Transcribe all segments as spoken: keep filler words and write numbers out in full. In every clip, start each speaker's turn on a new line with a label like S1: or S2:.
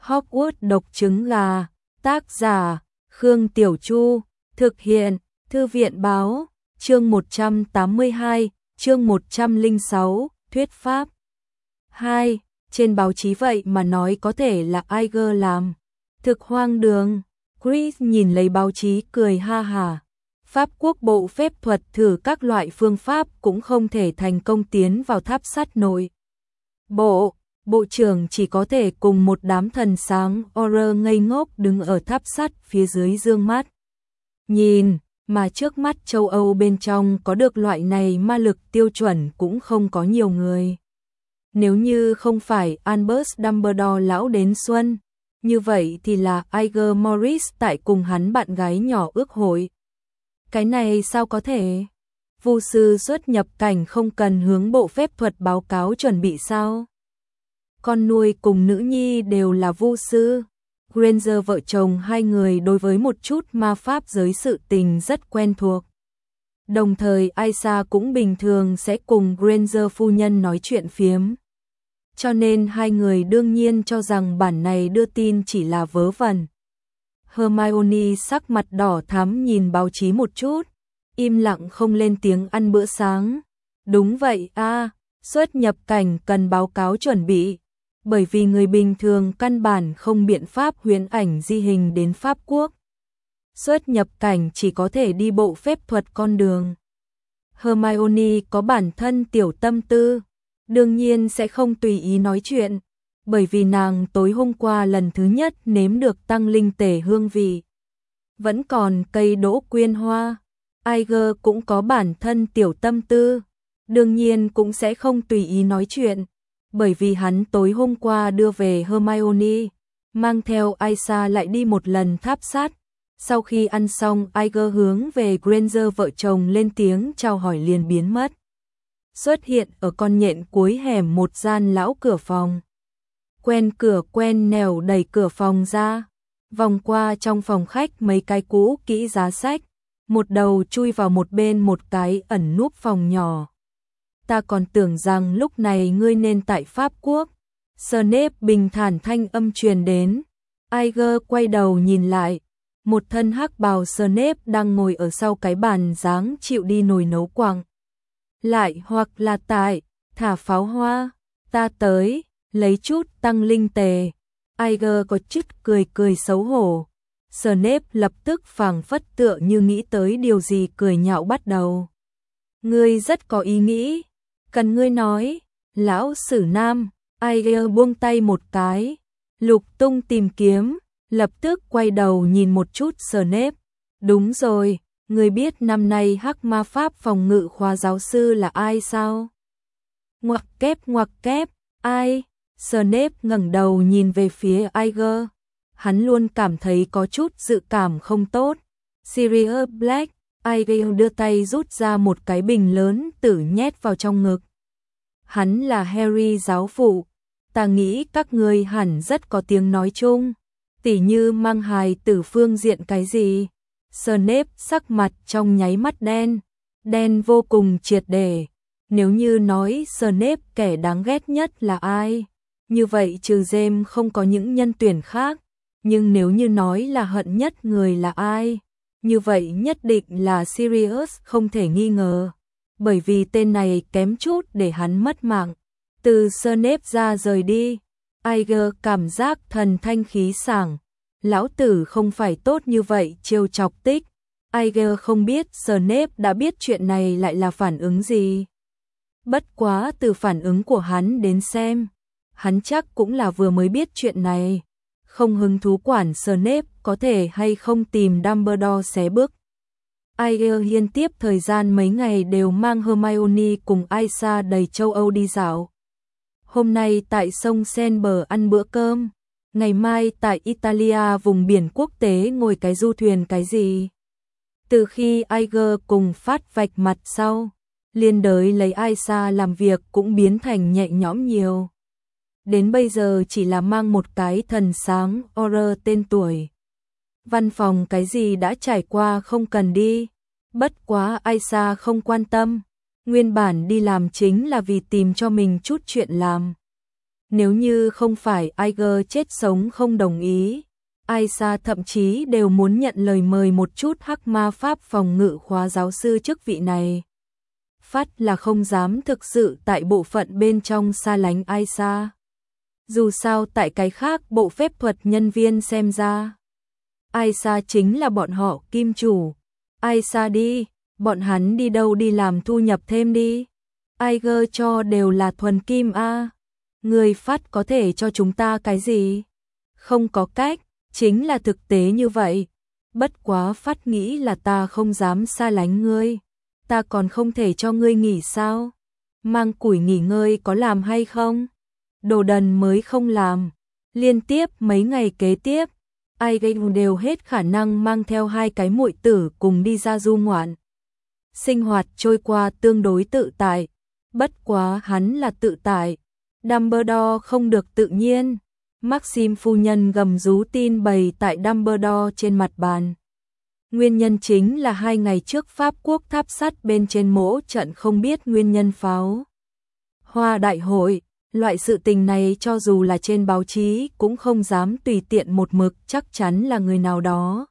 S1: Hogwarts độc trứng gà, tác giả, Khương Tiểu Chu, thực hiện, Thư viện báo, chương một trăm tám mươi hai, chương một trăm lẻ sáu, thuyết pháp. hai. Trên báo chí vậy mà nói có thể là Iger làm. Thực hoang đường. Chris nhìn lấy báo chí cười ha hả. Pháp quốc bộ phép thuật thử các loại phương pháp cũng không thể thành công tiến vào tháp sắt nội bộ. Bộ trưởng chỉ có thể cùng một đám thần sáng Auror ngây ngốc đứng ở tháp sắt phía dưới dương mắt. Nhìn, mà trước mắt châu Âu bên trong có được loại này ma lực tiêu chuẩn cũng không có nhiều người. Nếu như không phải Albus Dumbledore lão đến xuân, như vậy thì là Iger Morris tại cùng hắn bạn gái nhỏ ước hội. Cái này sao có thể? Vu sư xuất nhập cảnh không cần hướng bộ phép thuật báo cáo chuẩn bị sao? Con nuôi cùng nữ nhi đều là vu sư. Granger vợ chồng hai người đối với một chút ma pháp giới sự tình rất quen thuộc. Đồng thời Aisha cũng bình thường sẽ cùng Granger phu nhân nói chuyện phiếm. Cho nên hai người đương nhiên cho rằng bản này đưa tin chỉ là vớ vẩn. Hermione sắc mặt đỏ thắm nhìn báo chí một chút, im lặng không lên tiếng ăn bữa sáng. Đúng vậy a, à, xuất nhập cảnh cần báo cáo chuẩn bị, bởi vì người bình thường căn bản không biện pháp huyễn ảnh di hình đến Pháp quốc. Xuất nhập cảnh chỉ có thể đi bộ phép thuật con đường. Hermione có bản thân tiểu tâm tư, đương nhiên sẽ không tùy ý nói chuyện, bởi vì nàng tối hôm qua lần thứ nhất nếm được tăng linh tể hương vị. Vẫn còn cây đỗ quyên hoa. Iger cũng có bản thân tiểu tâm tư, đương nhiên cũng sẽ không tùy ý nói chuyện, bởi vì hắn tối hôm qua đưa về Hermione, mang theo Aisha lại đi một lần tháp sắt. Sau khi ăn xong, Iger hướng về Granger vợ chồng lên tiếng chào hỏi liền biến mất. Xuất hiện ở con nhện cuối hẻm một gian lão cửa phòng. Quen cửa quen nẻo đẩy cửa phòng ra, vòng qua trong phòng khách mấy cái cũ kỹ giá sách, một đầu chui vào một bên một cái ẩn núp phòng nhỏ. Ta còn tưởng rằng lúc này ngươi nên tại Pháp quốc. Snape bình thản thanh âm truyền đến. Iger quay đầu nhìn lại, một thân hắc bào Snape đang ngồi ở sau cái bàn dáng chịu đi nồi nấu quặng. Lại hoặc là tại thả pháo hoa, ta tới lấy chút tăng linh tề. Iger có chút cười cười xấu hổ. Snape lập tức phảng phất tựa như nghĩ tới điều gì cười nhạo bắt đầu. Ngươi rất có ý nghĩ, cần ngươi nói. Lão sử nam. Iger buông tay một cái, lục tung tìm kiếm, lập tức quay đầu nhìn một chút Snape. Đúng rồi, ngươi biết năm nay hắc ma pháp phòng ngự khóa giáo sư là ai sao? Ngoặc kép ngoặc kép, ai? Snape ngẩng đầu nhìn về phía Iger. Hắn luôn cảm thấy có chút dự cảm không tốt. Sirius Black. Iger đưa tay rút ra một cái bình lớn tử nhét vào trong ngực. Hắn là Harry giáo phụ. Ta nghĩ các ngươi hẳn rất có tiếng nói chung, tỉ như mang hài tử phương diện cái gì. Snape sắc mặt trong nháy mắt đen, đen vô cùng triệt để. Nếu như nói Snape kẻ đáng ghét nhất là ai, như vậy trừ James không có những nhân tuyển khác. Nhưng nếu như nói là hận nhất người là ai, như vậy nhất định là Sirius không thể nghi ngờ. Bởi vì tên này kém chút để hắn mất mạng. Từ Snape ra rời đi, Iger cảm giác thần thanh khí sảng. Lão tử không phải tốt như vậy trêu chọc tích. Iger không biết Snape đã biết chuyện này lại là phản ứng gì. Bất quá từ phản ứng của hắn đến xem, hắn chắc cũng là vừa mới biết chuyện này. Không hứng thú quản Snape có thể hay không tìm Dumbledore xé bước. Iger hiên tiếp thời gian mấy ngày đều mang Hermione cùng Aisha đầy châu Âu đi dạo. Hôm nay tại sông Sen bờ ăn bữa cơm, ngày mai tại Italia vùng biển quốc tế ngồi cái du thuyền cái gì. Từ khi Iger cùng phát vạch mặt sau, liên đới lấy Aisha làm việc cũng biến thành nhẹ nhõm nhiều. Đến bây giờ chỉ là mang một cái thần sáng Auror tên tuổi. Văn phòng cái gì đã trải qua không cần đi. Bất quá Aisha không quan tâm. Nguyên bản đi làm chính là vì tìm cho mình chút chuyện làm. Nếu như không phải Iger chết sống không đồng ý, Aisa thậm chí đều muốn nhận lời mời một chút hắc ma pháp phòng ngự khóa giáo sư chức vị này. Phát là không dám thực sự tại bộ phận bên trong xa lánh Aisa. Dù sao tại cái khác bộ phép thuật nhân viên xem ra, Aisa chính là bọn họ kim chủ. Aisa đi, bọn hắn đi đâu đi làm thu nhập thêm đi. Iger cho đều là thuần kim a. Người Phát có thể cho chúng ta cái gì? Không có cách, chính là thực tế như vậy. Bất quá Phát nghĩ là ta không dám xa lánh ngươi. Ta còn không thể cho ngươi nghỉ sao? Mang củi nghỉ ngơi có làm hay không? Đồ đần mới không làm. Liên tiếp mấy ngày kế tiếp, Iger đều hết khả năng mang theo hai cái muội tử cùng đi ra du ngoạn. Sinh hoạt trôi qua tương đối tự tại. Bất quá hắn là tự tại, Dumbledore không được tự nhiên. Maxim phu nhân gầm rú tin bày tại Dumbledore trên mặt bàn. Nguyên nhân chính là hai ngày trước Pháp quốc tháp sắt bên trên mỗ trận không biết nguyên nhân pháo hoa đại hội. Loại sự tình này cho dù là trên báo chí cũng không dám tùy tiện một mực, chắc chắn là người nào đó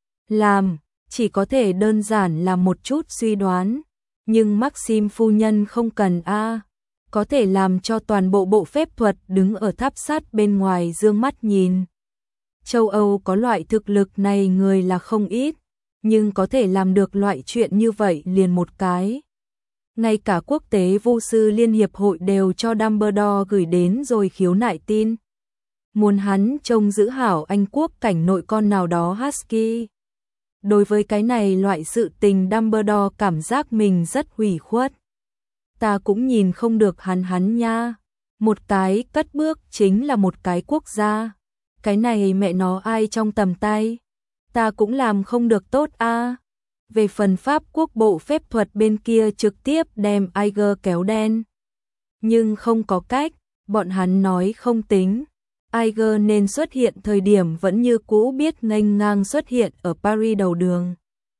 S1: làm, chỉ có thể đơn giản là một chút suy đoán. Nhưng Maxim phu nhân không cần a, có thể làm cho toàn bộ bộ phép thuật đứng ở tháp sắt bên ngoài dương mắt nhìn. Châu Âu có loại thực lực này người là không ít, nhưng có thể làm được loại chuyện như vậy liền một cái. Ngay cả quốc tế vô sư liên hiệp hội đều cho Dumbledore gửi đến rồi khiếu nại tin. Muốn hắn trông giữ hảo Anh quốc cảnh nội con nào đó Husky. Đối với cái này loại sự tình Dumbledore cảm giác mình rất hủy khuất. Ta cũng nhìn không được hắn hắn nha. Một cái cất bước chính là một cái quốc gia. Cái này mẹ nó ai trong tầm tay. Ta cũng làm không được tốt a. Về phần Pháp quốc bộ phép thuật bên kia trực tiếp đem Iger kéo đen. Nhưng không có cách, bọn hắn nói không tính. Iger nên xuất hiện thời điểm vẫn như cũ biết nghênh ngang xuất hiện ở Paris đầu đường.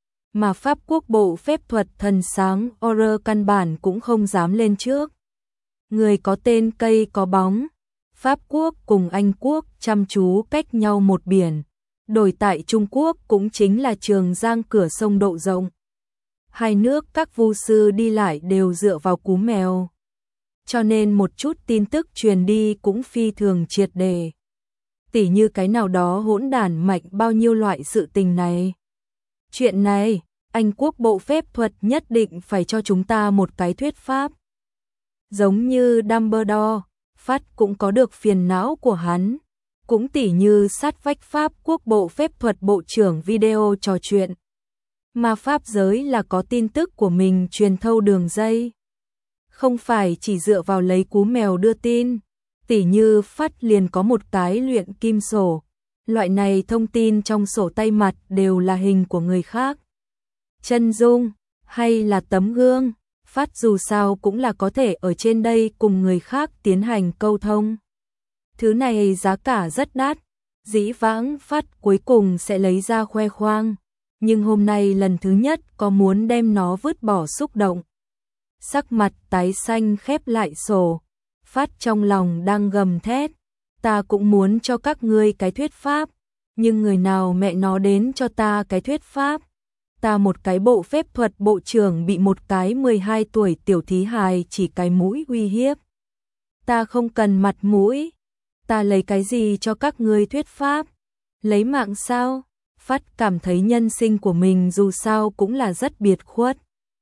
S1: Mà Pháp quốc bộ phép thuật thần sáng Aurore căn bản cũng không dám lên trước. Người có tên cây có bóng. Pháp quốc cùng Anh quốc chăm chú cách nhau một biển. Đổi tại Trung Quốc cũng chính là Trường Giang cửa sông độ rộng. Hai nước các vu sư đi lại đều dựa vào cú mèo. Cho nên một chút tin tức truyền đi cũng phi thường triệt đề. Tỉ như cái nào đó hỗn đản mạch bao nhiêu loại sự tình này. Chuyện này, Anh quốc bộ phép thuật nhất định phải cho chúng ta một cái thuyết pháp. Giống như Dumbledore, Phát cũng có được phiền não của hắn. Cũng tỉ như sát vách Pháp quốc bộ phép thuật bộ trưởng video trò chuyện. Mà Pháp giới là có tin tức của mình truyền thâu đường dây. Không phải chỉ dựa vào lấy cú mèo đưa tin. Tỉ như Phát liền có một cái luyện kim sổ. Loại này thông tin trong sổ tay mặt đều là hình của người khác. Chân dung, hay là tấm gương. Phát dù sao cũng là có thể ở trên đây cùng người khác tiến hành câu thông. Thứ này giá cả rất đắt, dĩ vãng Phát cuối cùng sẽ lấy ra khoe khoang, nhưng hôm nay lần thứ nhất có muốn đem nó vứt bỏ xúc động. Sắc mặt tái xanh khép lại sổ, Phát trong lòng đang gầm thét, ta cũng muốn cho các ngươi cái thuyết pháp, nhưng người nào mẹ nó đến cho ta cái thuyết pháp. Ta một cái bộ phép thuật bộ trưởng bị một cái mười hai tuổi tiểu thí hài chỉ cái mũi uy hiếp. Ta không cần mặt mũi. Ta lấy cái gì cho các ngươi thuyết pháp? Lấy mạng sao? Phát cảm thấy nhân sinh của mình dù sao cũng là rất biệt khuất.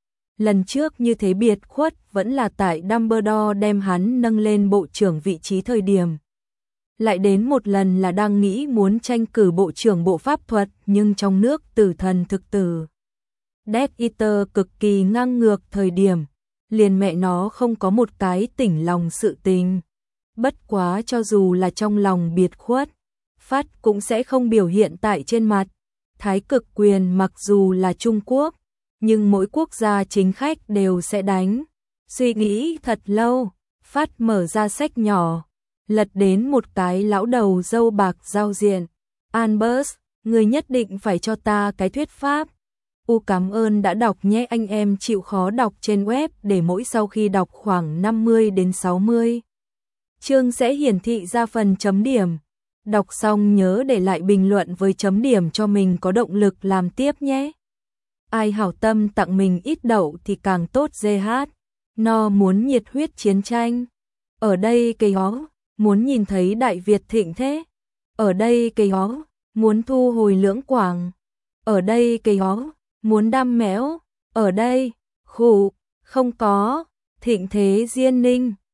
S1: Lần trước như thế biệt khuất vẫn là tại Dumbledore đem hắn nâng lên bộ trưởng vị trí thời điểm. Lại đến một lần là đang nghĩ muốn tranh cử bộ trưởng bộ pháp thuật, nhưng trong nước tử thần thực tử Death Eater cực kỳ ngang ngược thời điểm, liền mẹ nó không có một cái tỉnh lòng sự tình. Bất quá cho dù là trong lòng biệt khuất, Phát cũng sẽ không biểu hiện tại trên mặt. Thái cực quyền mặc dù là Trung Quốc, nhưng mỗi quốc gia chính khách đều sẽ đánh. Suy nghĩ thật lâu, Phát mở ra sách nhỏ, lật đến một cái lão đầu râu bạc giao diện. Albus, người nhất định phải cho ta cái thuyết pháp. U cảm ơn đã đọc nhé, anh em chịu khó đọc trên web để mỗi sau khi đọc khoảng năm mươi đến sáu mươi chương sẽ hiển thị ra phần chấm điểm. Đọc xong nhớ để lại bình luận với chấm điểm cho mình có động lực làm tiếp nhé. Ai hảo tâm tặng mình ít đậu thì càng tốt giê hát. No muốn nhiệt huyết chiến tranh. Ở đây cây ó, muốn nhìn thấy Đại Việt thịnh thế. Ở đây cây ó, muốn thu hồi Lưỡng Quảng. Ở đây cây ó, muốn đam mẽo. Ở đây, khụ, không có, thịnh thế Diên Ninh.